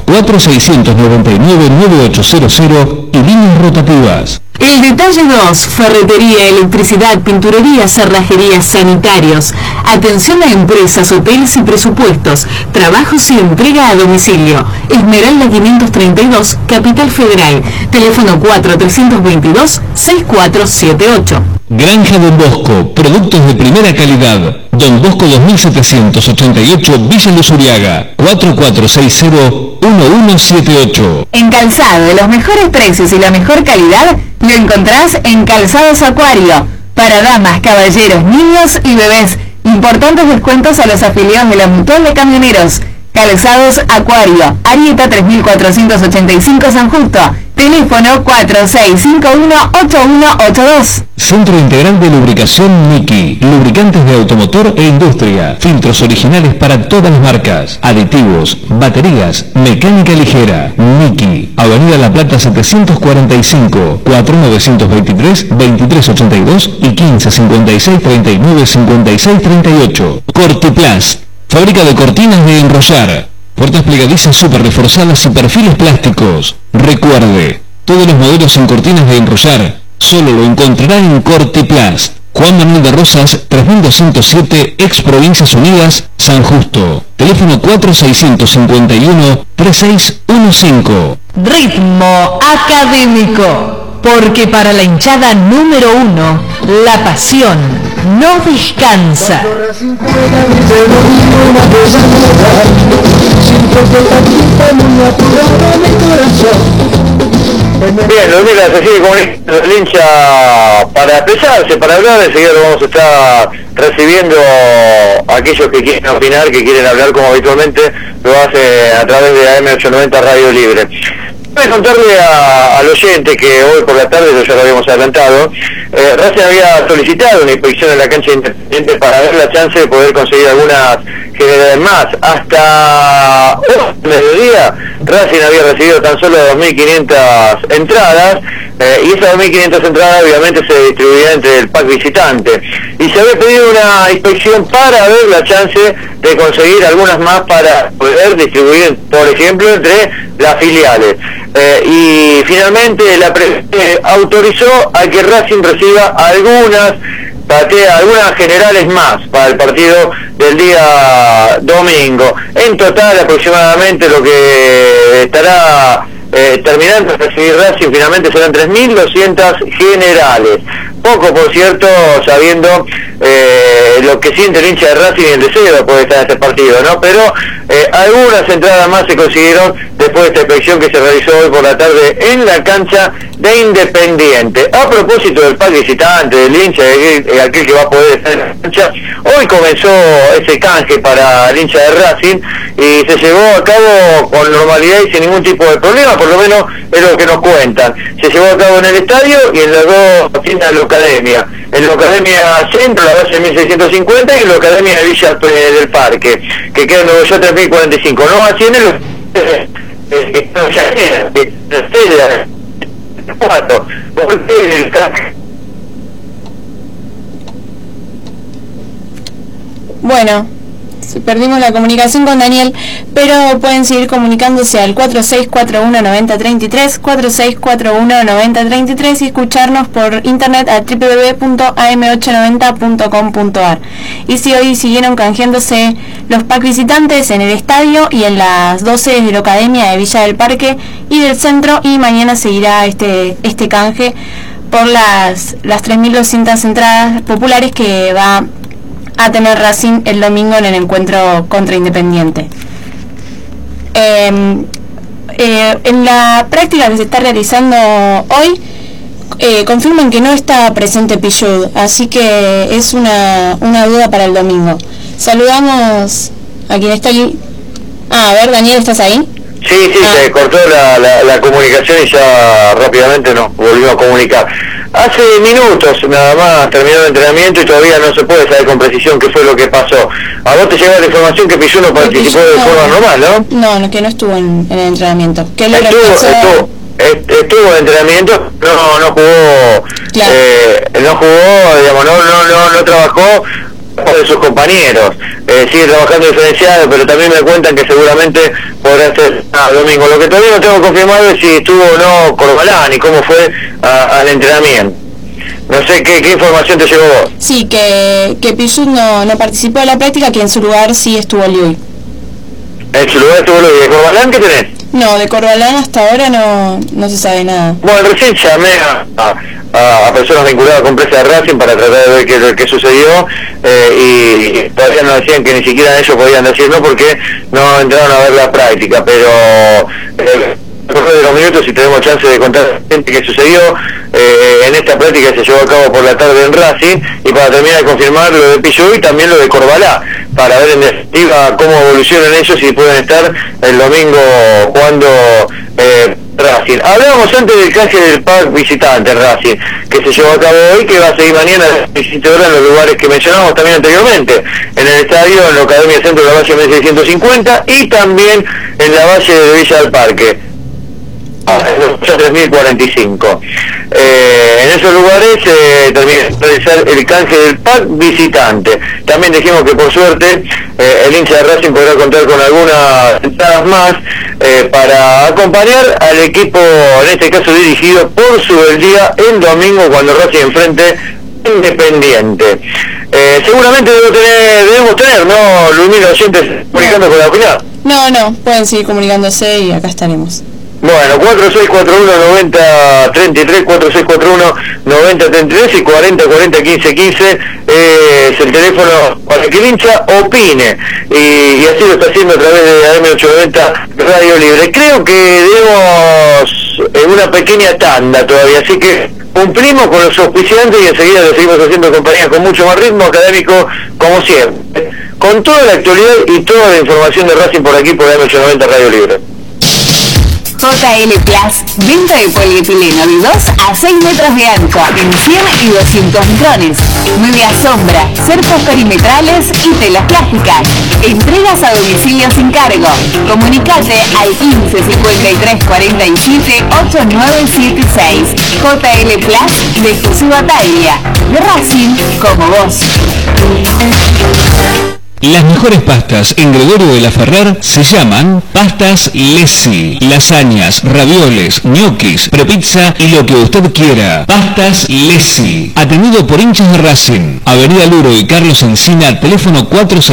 4699-9800 y líneas rotativas. El detalle 2, ferretería, electricidad, pinturería, cerrajería, sanitarios. Atención a empresas, hoteles y presupuestos. Trabajos y entrega a domicilio. Esmeralda 532, Capital Federal. Teléfono 4322-6478. Granja Don Bosco, productos de primera calidad. Don Bosco 2788, Villa Luz Uriaga, 4460-1178. En calzado, de los mejores precios y la mejor calidad, lo encontrás en Calzados Acuario. Para damas, caballeros, niños y bebés. Importantes descuentos a los afiliados de la Mutual de Camioneros. Calzados Acuario, Arieta 3485 San Justo. Teléfono 4651-8182. Centro Integral de Lubricación Miki. Lubricantes de automotor e industria. Filtros originales para todas las marcas. Aditivos, baterías, mecánica ligera. Miki. Avenida La Plata 745, 4923-2382 y 1556-3956-38. Cortiplast. Fábrica de cortinas de enrollar. Puertas plegadizas super reforzadas y perfiles plásticos. Recuerde, todos los modelos en cortinas de enrollar solo lo encontrará en Cortiplast. Juan Manuel de Rosas, 3207, ex Provincias Unidas, San Justo. Teléfono 4651-3615. Ritmo académico, porque para la hinchada número 1, la pasión no descansa. Bien, Ludmila se sigue comunicando el hincha para expresarse, para hablar. Enseguida lo vamos a estar recibiendo a aquellos que quieren opinar, que quieren hablar como habitualmente lo hace a través de AM890 Radio Libre. Voy a contarle al oyente que hoy por la tarde, ya lo habíamos adelantado, Racing había solicitado una inspección en la cancha Independiente para ver la chance de poder conseguir algunas generales más. Hasta mediodía, Racing había recibido tan solo 2.500 entradas, y esas 2.500 entradas obviamente se distribuían entre el pack visitante. Y se había pedido una inspección para ver la chance de conseguir algunas más para poder distribuir, por ejemplo, entre las filiales. Y finalmente la autorizó a que Racing reciba algunas generales más para el partido del día domingo. En total aproximadamente lo que estará terminando de recibir Racing finalmente serán 3.200 generales. Poco, por cierto, sabiendo lo que siente el hincha de Racing y el deseo de poder estar en este partido, ¿no? Pero algunas entradas más se consiguieron después de esta inspección que se realizó hoy por la tarde en la cancha de Independiente. A propósito del pack visitante, del hincha, aquel que va a poder estar en la cancha, hoy comenzó ese canje para el hincha de Racing y se llevó a cabo con normalidad y sin ningún tipo de problema, por lo menos es lo que nos cuentan. Se llevó a cabo en el estadio y en las dos tiendas de la Academia. En la Academia Centro, la base 1650, y en la Academia de Villa del Parque, que queda en Nuevo York 3045. No, así en el Bueno, perdimos la comunicación con Daniel, pero pueden seguir comunicándose al 4641-9033, 4641-9033 y escucharnos por internet a www.am890.com.ar. Y si hoy siguieron canjeándose los pack visitantes en el estadio y en las 12 de la Academia de Villa del Parque y del Centro, y mañana seguirá este canje por las 3.200 entradas populares que va a tener Racing el domingo en el encuentro contra Independiente. En la práctica que se está realizando hoy, confirman que no está presente Pichud, así que es una duda para el domingo. Saludamos a quien está aquí. A ver, Daniel, ¿estás ahí? Sí, se cortó la comunicación y ya rápidamente nos volvimos a comunicar. Hace minutos nada más terminó el entrenamiento y todavía no se puede saber con precisión qué fue lo que pasó. A vos te llegó la información que Pichud no participó de forma normal, ¿no? No, que no estuvo en el entrenamiento. ¿Qué le estuvo en entrenamiento, no jugó, claro. No jugó, digamos, no trabajó de sus compañeros, sigue trabajando diferenciado, pero también me cuentan que seguramente podrá ser domingo. Lo que todavía no tengo confirmado es si estuvo o no Corbalán y cómo fue al entrenamiento. No sé qué información te llegó vos. Sí, que Pichud no participó de la práctica, que en su lugar sí estuvo Liuy. En su lugar estuvo Liuy. ¿De Corbalán qué tenés? No, de Corbalán hasta ahora no se sabe nada. Bueno, recién llamé a personas vinculadas con empresa de Racing para tratar de ver qué sucedió, y todavía nos decían que ni siquiera ellos podían decirlo porque no entraron a ver la práctica, pero después de los minutos, si tenemos chance de contar gente qué sucedió en esta práctica que se llevó a cabo por la tarde en Racing, y para terminar de confirmar lo de Pichud y también lo de Corbalá, para ver en definitiva cómo evolucionan ellos y pueden estar el domingo jugando Racing. Hablábamos antes del canje del pack visitante en Racing, que se llevó a cabo hoy, que va a seguir mañana a las 17 horas en los lugares que mencionamos también anteriormente, en el estadio, en la Academia Centro de la Valle 1650 y también en la Valle de Villa del Parque. 3045. En esos lugares termina de realizar el canje del pack visitante. También dijimos que por suerte el hincha de Racing podrá contar con algunas entradas más para acompañar al equipo, en este caso dirigido por Subeldía, el domingo cuando Racing enfrente Independiente. Seguramente debemos tener, ¿no, Luis, oyentes comunicando con la opinión? No, pueden seguir comunicándose y acá estaremos. Bueno, 4641-9033, 4641-9033 y 4040-1515 es el teléfono para que el hincha opine, y así lo está haciendo a través de AM890 Radio Libre. Creo que debemos una pequeña tanda todavía, así que cumplimos con los auspiciantes y enseguida le seguimos haciendo compañía con mucho más ritmo académico, como siempre, con toda la actualidad y toda la información de Racing por aquí por AM890 Radio Libre. JL Plus, venta de polietileno de 2 a 6 metros de ancho en 100 y 200 micrones, media sombra, cercos perimetrales y telas plásticas. Entregas a domicilio sin cargo. Comunicate al 15 53 47 8976. JL Plus de José Bataglia, de Racing como vos. Las mejores pastas en Gregorio de la Ferrer se llaman Pastas Lesi. Lasañas, ravioles, ñoquis, prepizza y lo que usted quiera. Pastas Lesi. Atendido por hinchas de Racing. Avenida Luro y Carlos Encina, teléfono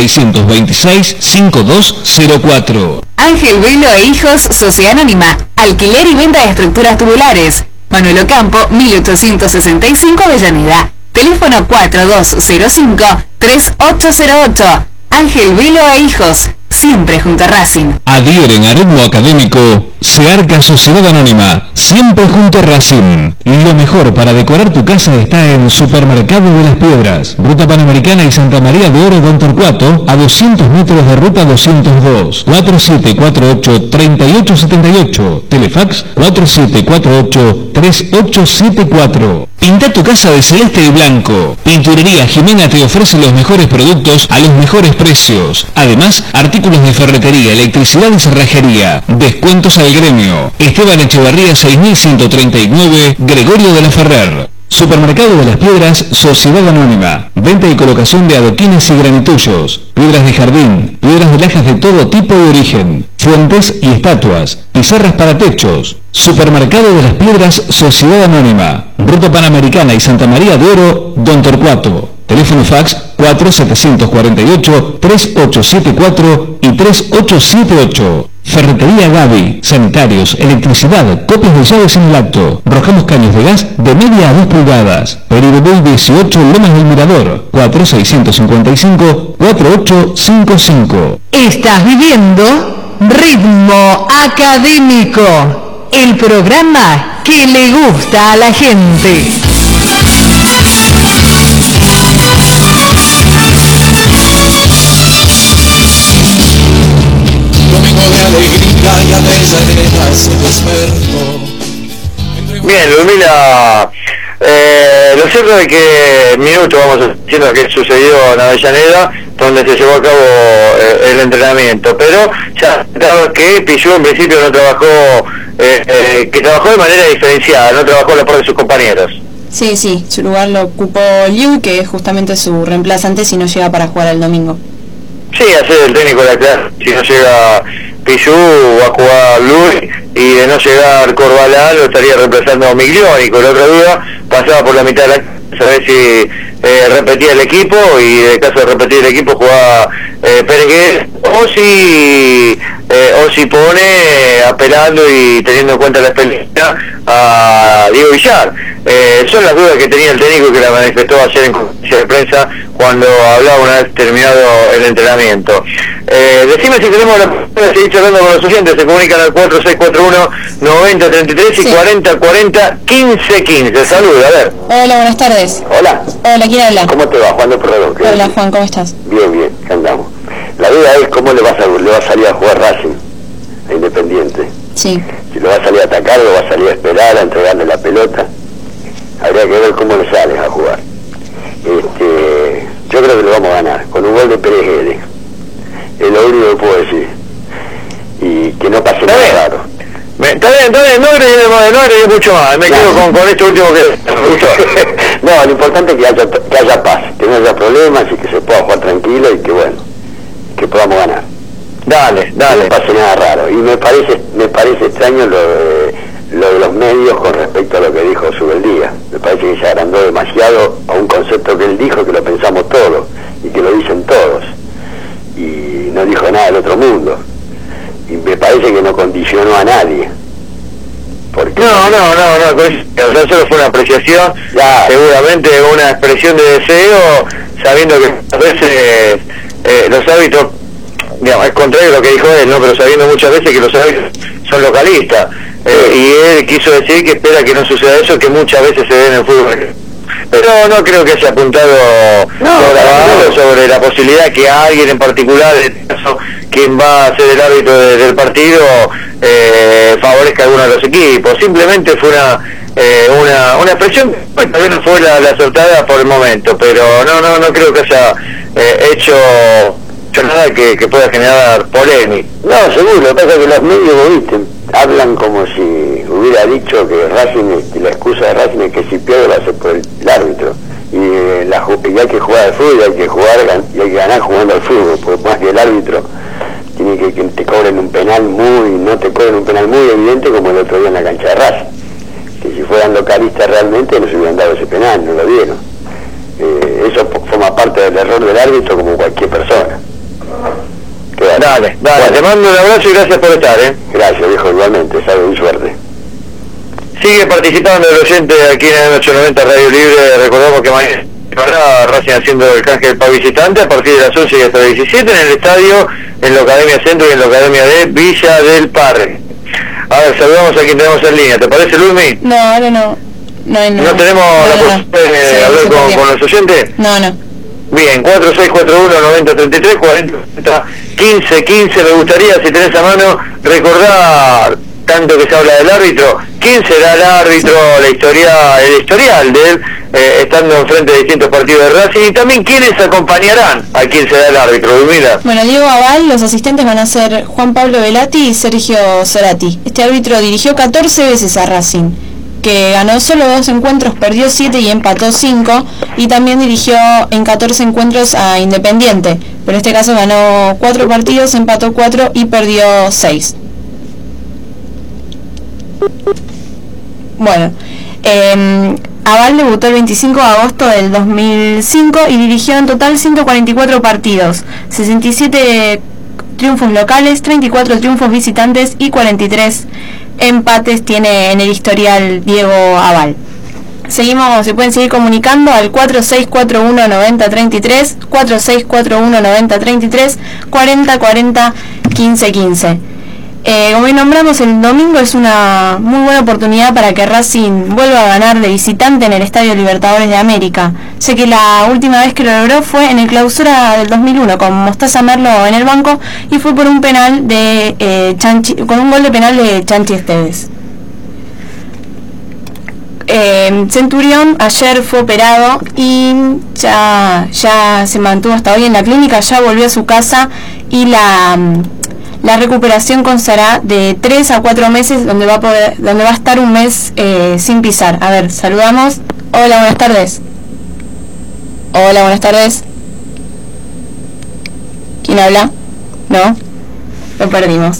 4626-5204. Ángel Velo e Hijos, Sociedad Anónima. Alquiler y venta de estructuras tubulares. Manuel Ocampo, 1865 Avellaneda. Teléfono 4205-3808. Ángel Velo e Hijos, siempre junto a Racing. Adhieren a ritmo académico, Searca Sociedad Anónima, siempre junto a Racing. Lo mejor para decorar tu casa está en Supermercado de las Piedras, Ruta Panamericana y Santa María de Oro, Don Torcuato, a 200 metros de Ruta 202, 4748-3878, Telefax 4748-3874. Pinta tu casa de celeste y blanco. Pinturería Jimena te ofrece los mejores productos a los mejores precios. Además, artículos de ferretería, electricidad y cerrajería. Descuentos al gremio. Esteban Echevarría 6139, Gregorio de la Ferrer. Supermercado de las Piedras, Sociedad Anónima. Venta y colocación de adoquines y granitullos. Piedras de jardín. Piedras de lajas de todo tipo y origen. Fuentes y estatuas. Pizarras para techos. Supermercado de las Piedras, Sociedad Anónima. Ruta Panamericana y Santa María de Oro, Don Torcuato. Teléfono fax 4748-3874 y 3878. Ferretería Gaby, sanitarios, electricidad, copias de llaves en el acto. Rojamos caños de gas de media a 2 pulgadas. Peribel 18, Lomas del Mirador, 4655-4855. Estás viviendo Ritmo Académico, el programa que le gusta a la gente. Bien, Ludmila, lo cierto es que minuto vamos diciendo que sucedió en Avellaneda, donde se llevó a cabo el entrenamiento, pero ya claro que Pichu en principio no trabajó, que trabajó de manera diferenciada, no trabajó a la par de sus compañeros. Sí, su lugar lo ocupó Liu, que es justamente su reemplazante si no llega para jugar el domingo. Sí, hacer el técnico de la clase, si no llega Pichu va a jugar Luis, y de no llegar Corbalán lo estaría reemplazando Miglioni. Con la otra duda pasaba por la mitad de la clase, a ver si repetía el equipo, y de caso de repetir el equipo jugaba Pérez, o si pone apelando y teniendo en cuenta la experiencia a Diego Villar. Son las dudas que tenía el técnico, que la manifestó ayer en conferencia de prensa cuando hablaba una vez terminado el entrenamiento. Decime si tenemos la posibilidad de seguir charlando con los oyentes. Se comunican al 4641-9033 y 4040-1515. Saluda, a ver. Hola, buenas tardes. Hola. Hola, ¿quién habla? ¿Cómo te va, Juan de Perdón? Hola, Juan, ¿cómo estás? Bien, ¿qué andamos? La duda es cómo le va a salir a jugar Racing a Independiente. Sí. Si lo va a salir a atacar, lo va a salir a esperar, a entregarle la pelota. Habría que ver cómo le sales a jugar. Yo creo que lo vamos a ganar, con un gol de Pérez Guedes. Es lo único que puedo decir. Y que no pase nada raro. Está bien, no agregué mucho más. Me quedo con esto último que... No, lo importante es que haya paz, que no haya problemas y que se pueda jugar tranquilo y que bueno, que podamos ganar. Dale. No pase nada raro. Y me parece extraño lo de los medios con respecto a lo que dijo Subeldía. Me parece que se agrandó demasiado a un concepto que él dijo, que lo pensamos todos y que lo dicen todos, y no dijo nada del otro mundo, y me parece que no condicionó a nadie. Porque no, solo fue una apreciación, seguramente una expresión de deseo, sabiendo que a veces los árbitros, digamos, es contrario a lo que dijo él, ¿no? Pero sabiendo muchas veces que los árbitros son localistas, y él quiso decir que espera que no suceda eso, que muchas veces se ve en el fútbol. Pero no creo que haya apuntado sobre la posibilidad que alguien en particular, en este caso, quien va a ser el árbitro del partido favorezca a alguno de los equipos. Simplemente fue una expresión que tal vez no fue la acertada por el momento, pero no creo que haya hecho nada que pueda generar polémica. No, seguro, lo que pasa es que los medios, ¿viste?, hablan como si hubiera dicho que Racing, la excusa de Racing es que si pierde va a ser por el árbitro, y hay que jugar al fútbol, y hay que ganar jugando al fútbol, porque más que el árbitro tiene que te cobren un penal no te cobren un penal muy evidente como el otro día en la cancha de Racing, que si fueran localistas realmente no se hubieran dado ese penal, no lo dieron. Eso forma parte del error del árbitro como cualquier persona. Dale, te mando un abrazo y gracias por estar, Gracias, viejo, igualmente, salud y suerte. Sigue participando el oyente aquí en el 890 Radio Libre. Recordamos que mañana Racing haciendo el canje del pack visitante a partir de las 11 y hasta las 17 en el estadio, en la Academia Centro y en la Academia de Villa del Parque. A ver, saludamos a quien tenemos en línea. ¿Te parece, Luzmi? No, ahora no. No tenemos la posibilidad de hablar con los oyentes. No. Bien, 4641-9033, 40-15-15. Me gustaría, si tenés a mano, recordar, tanto que se habla del árbitro, quién será el árbitro, el historial de él, estando enfrente de distintos partidos de Racing, y también quiénes acompañarán a quién será el árbitro. Mira. Bueno, Diego Aval, los asistentes van a ser Juan Pablo Velati y Sergio Cerati. Este árbitro dirigió 14 veces a Racing, que ganó solo 2 encuentros, perdió 7 y empató 5, y también dirigió en 14 encuentros a Independiente, pero en este caso ganó 4 partidos, empató 4 y perdió 6. Bueno, Aval debutó el 25 de agosto del 2005 y dirigió en total 144 partidos, 67 triunfos locales, 34 triunfos visitantes y 43 empates tiene en el historial Diego Aval. Se pueden seguir comunicando al 4641-9033, 4641-9033, 4040-1515. Como bien nombramos, el domingo es una muy buena oportunidad para que Racing vuelva a ganar de visitante en el Estadio Libertadores de América. Sé que la última vez que lo logró fue en el clausura del 2001 con Mostaza Merlo en el banco, y fue por un penal de con un gol de penal de Chanchi Esteves. Centurión ayer fue operado y ya se mantuvo hasta hoy en la clínica, ya volvió a su casa, y la recuperación constará de 3 a 4 meses, donde va a estar un mes sin pisar. A ver, saludamos. Hola, buenas tardes. Hola, buenas tardes. ¿Quién habla? ¿No? Lo perdimos.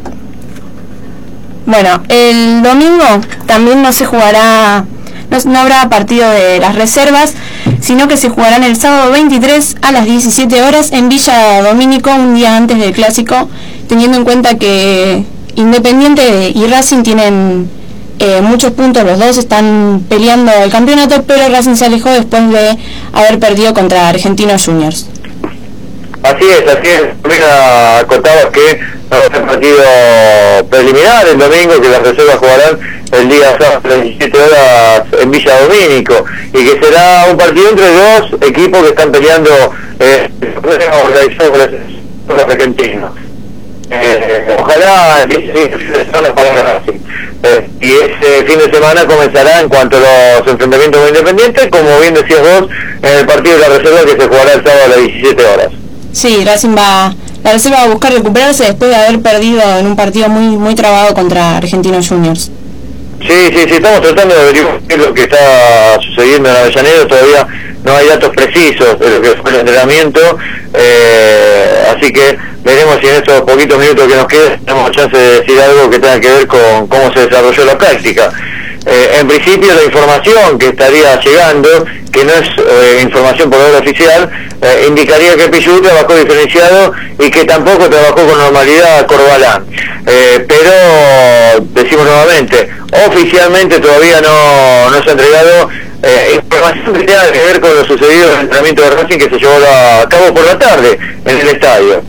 Bueno, el domingo también no se jugará, no habrá partido de las reservas, sino que se jugarán el sábado 23 a las 17 horas en Villa Domínico, un día antes del clásico, teniendo en cuenta que Independiente y Racing tienen muchos puntos, los dos están peleando el campeonato, pero Racing se alejó después de haber perdido contra Argentinos Juniors. Así es. Mira, acotabas que no habrá partido preliminar el domingo, que las reservas jugarán el día sábado a las 17 horas en Villa Domínico, y que será un partido entre dos equipos que están peleando organizado por los argentinos. Ojalá y ese fin de semana comenzará en cuanto a los enfrentamientos con Independiente, como bien decías vos, en el partido de la reserva que se jugará el sábado a las 17 horas. Sí, la reserva va a buscar recuperarse después de haber perdido en un partido muy trabado contra Argentinos Juniors. Sí, estamos tratando de averiguar qué es lo que está sucediendo en Avellaneda. Todavía no hay datos precisos de lo que fue el entrenamiento, así que veremos si en estos poquitos minutos que nos quedan tenemos chance de decir algo que tenga que ver con cómo se desarrolló la práctica. En principio, la información que estaría llegando, que no es información por obra oficial, indicaría que Pichú trabajó diferenciado y que tampoco trabajó con normalidad Corbalán. Pero, decimos nuevamente, oficialmente todavía no se ha entregado información que tenga que ver con lo sucedido en el entrenamiento de Racing, que se llevó a cabo por la tarde en el estadio.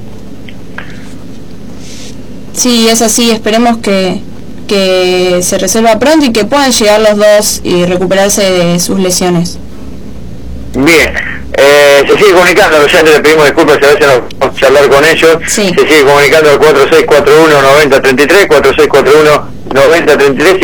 Sí, es así, esperemos que se resuelva pronto y que puedan llegar los dos y recuperarse de sus lesiones. Bien, Se sigue comunicando, ya le pedimos disculpas si a veces no podemos charlar con ellos. Sí. Se sigue comunicando al 4641-9033, 4641-9033 y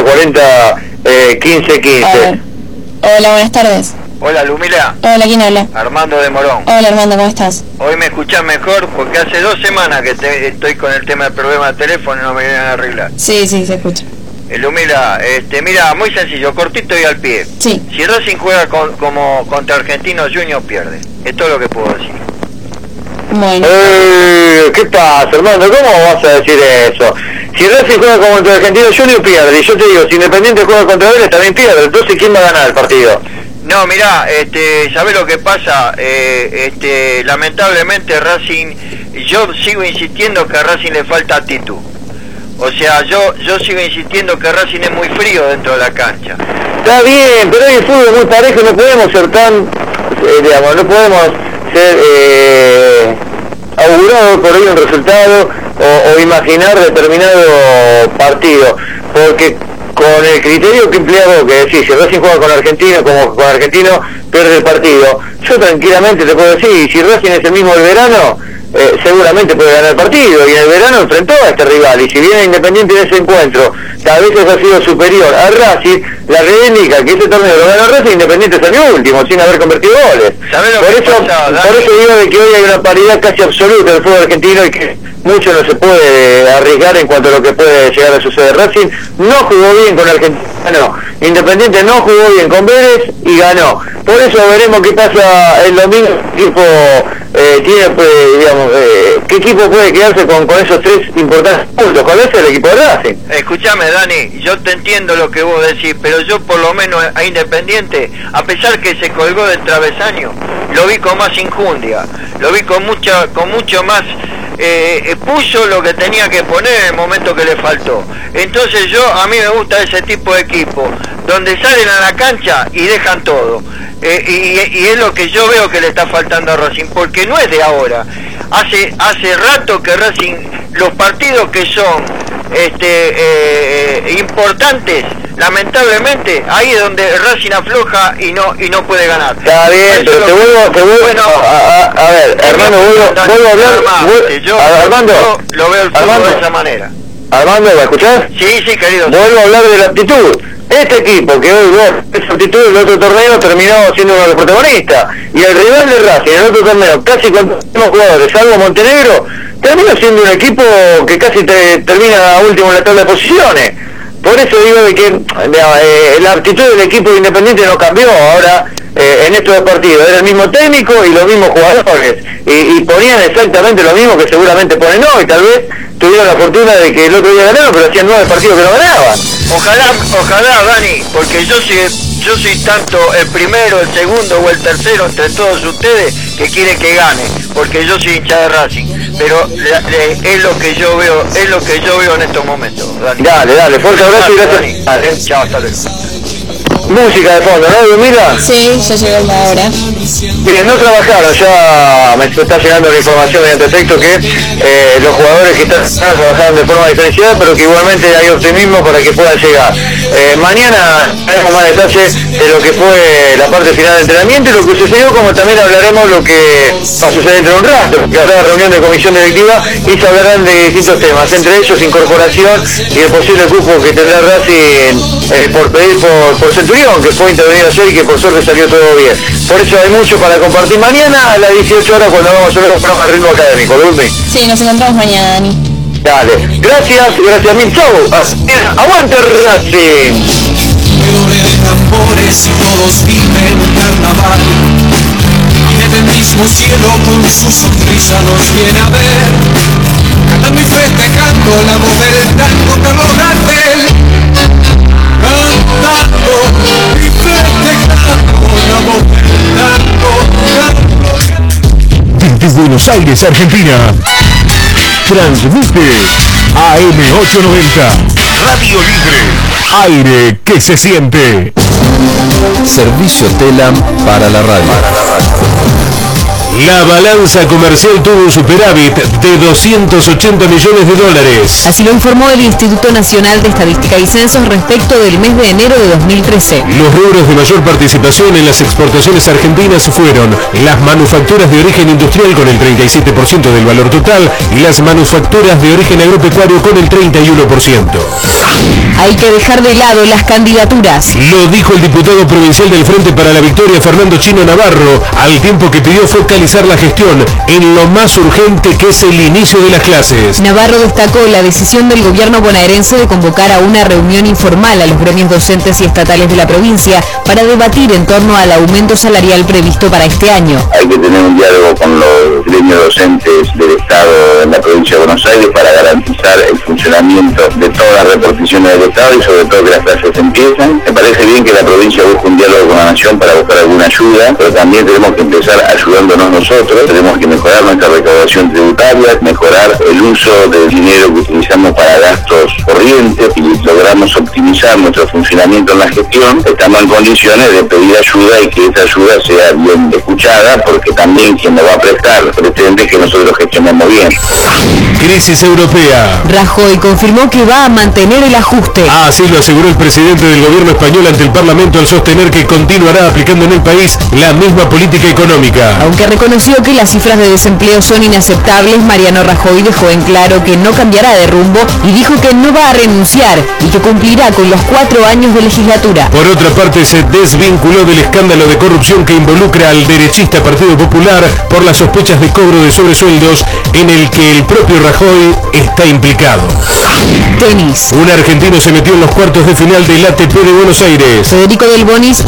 4040-1515. Hola, buenas tardes. Hola, Lumila. Hola, ¿quién habla? Armando de Morón. Hola, Armando, ¿cómo estás? Hoy me escuchás mejor porque hace 2 semanas que estoy con el tema del problema de teléfono y no me vienen a arreglar. Sí, se escucha. Lumila, mira, muy sencillo, cortito y al pie. Sí. Si Racing juega como contra Argentinos Juniors, pierde. Es todo lo que puedo decir. Bueno. ¿Qué pasa, hermano? ¿Cómo vas a decir eso? Si Racing juega contra Argentinos Juniors, pierde. Y yo te digo, si Independiente juega contra Vélez, también pierde. Entonces, ¿quién va a ganar el partido? No, mirá, ¿sabés lo que pasa? Lamentablemente Racing, yo sigo insistiendo que a Racing le falta actitud. O sea, yo sigo insistiendo que Racing es muy frío dentro de la cancha. Está bien, pero hoy el fútbol es muy parejo, no podemos ser tan, no podemos ser augurados por hoy un resultado o imaginar determinado partido, porque con el criterio que emplea vos, que decís, si Racing juega con Argentino, como con Argentino, pierde el partido. Yo tranquilamente te puedo decir, si Racing es el mismo del verano, seguramente puede ganar el partido, y en el verano enfrentó a este rival, y si viene Independiente en ese encuentro, tal vez ha sido superior a Racing, la realidad indica que ese torneo lo ganó Racing, Independiente salió último, sin haber convertido goles. Por eso digo de que hoy hay una paridad casi absoluta del fútbol argentino y que mucho no se puede arriesgar en cuanto a lo que puede llegar a suceder. Racing no jugó bien con Argentina, no. Independiente no jugó bien con Vélez y ganó. Por eso veremos qué pasa el domingo. ¿Qué equipo qué equipo puede quedarse con esos 3 importantes puntos? ¿Cuál es el equipo de Racing? Escuchame, Dani, yo te entiendo lo que vos decís, pero yo por lo menos a Independiente, a pesar que se colgó del travesaño, lo vi con más injundia, lo vi con mucho más. Puso lo que tenía que poner en el momento que le faltó. Entonces a mí me gusta ese tipo de equipo donde salen a la cancha y dejan todo, y es lo que yo veo que le está faltando a Racing, porque no es de ahora, hace rato que Racing, los partidos que son importantes, lamentablemente ahí es donde Racing afloja y no puede ganar. Está bien, pero te vuelvo a ver, hermano, vuelvo a hablar. Armando, yo lo veo el fútbol de esa manera. Armando, ¿me escuchás? Sí, querido. Vuelvo a hablar de la actitud. Este equipo que hoy esa actitud del otro torneo terminó siendo uno de los protagonistas, y el rival de Racing en el otro torneo, casi con los mismos jugadores, salvo Montenegro, terminó siendo un equipo que casi termina último en la tabla de posiciones. Por eso digo de que la actitud del equipo de Independiente no cambió ahora en estos 2 partidos. Era el mismo técnico y los mismos jugadores, y ponían exactamente lo mismo que seguramente ponen hoy. Tal vez tuvieron la fortuna de que el otro día ganaron, pero hacían 9 partidos que no ganaban. Ojalá, Dani, porque yo soy tanto el primero, el segundo o el tercero entre todos ustedes que quiere que gane, porque yo soy hincha de Racing, pero es lo que yo veo, en estos momentos, Dani. Dale, fuerte abrazo y gracias. Dale, chao, hasta luego. Música de fondo, ¿no, Mira? Sí, ya llegó la hora. Miren, no trabajaron, ya me está llegando la información mediante texto que los jugadores que están trabajaron de forma diferenciada, pero que igualmente hay optimismo para que puedan llegar. Mañana haremos más detalles de lo que fue la parte final del entrenamiento y lo que sucedió, como también hablaremos lo que va a suceder dentro de un rato, que habrá reunión de comisión directiva y se hablarán de distintos temas, entre ellos incorporación y el posible cupo que tendrá Racing por pedir por Centurión, que fue intervenido ayer y que por suerte salió todo bien. Por eso hay mucho para compartir mañana a las 18 horas cuando vamos a ver el programa Ritmo Académico. ¿Dónde? Sí, nos encontramos mañana, Dani. Dale, gracias mil, chau. Aguante Racing. Doble de tambores y todos viven un carnaval, y desde el mismo cielo con su sonrisa nos viene a ver, cantando y festejando la voz del tango Carlos Gardel, cantando y festejando la voz del tango Carlos Gardel. Desde Buenos Aires, Argentina, transmite AM890, Radio Libre, aire que se siente. Servicio TELAM para la radio. La balanza comercial tuvo un superávit de 280 millones de dólares. Así lo informó el Instituto Nacional de Estadística y Censos respecto del mes de enero de 2013. Los rubros de mayor participación en las exportaciones argentinas fueron las manufacturas de origen industrial con el 37% del valor total y las manufacturas de origen agropecuario con el 31%. Hay que dejar de lado las candidaturas. Lo dijo el diputado provincial del Frente para la Victoria, Fernando Chino Navarro, al tiempo que pidió focalizar la gestión en lo más urgente, que es el inicio de las clases. Navarro destacó la decisión del gobierno bonaerense de convocar a una reunión informal a los gremios docentes y estatales de la provincia para debatir en torno al aumento salarial previsto para este año. Hay que tener un diálogo con los gremios docentes del Estado en la provincia de Buenos Aires para garantizar el funcionamiento de todas las reparticiones del Estado y sobre todo que las clases empiecen. Me parece bien que la provincia busque un diálogo con la Nación para buscar alguna ayuda, pero también tenemos que empezar ayudándonos nosotros. Tenemos que mejorar nuestra recaudación tributaria, mejorar el uso del dinero que utilizamos para gastos corrientes y logramos optimizar nuestro funcionamiento en la gestión. Estamos en condiciones de pedir ayuda y que esa ayuda sea bien escuchada, porque también quien nos va a prestar pretende que nosotros gestionemos bien. Crisis europea. Rajoy confirmó que va a mantener el ajuste. Así lo aseguró el presidente del gobierno español ante el Parlamento al sostener que continuará aplicando en el país la misma política económica. Aunque reconoció que las cifras de desempleo son inaceptables, Mariano Rajoy dejó en claro que no cambiará de rumbo y dijo que no va a renunciar y que cumplirá con los 4 años de legislatura. Por otra parte, se desvinculó del escándalo de corrupción que involucra al derechista Partido Popular por las sospechas de cobro de sobresueldos en el que el propio Rajoy está implicado. Tenis. Un argentino se metió en los cuartos de final del ATP de Buenos Aires. Federico Del Bonis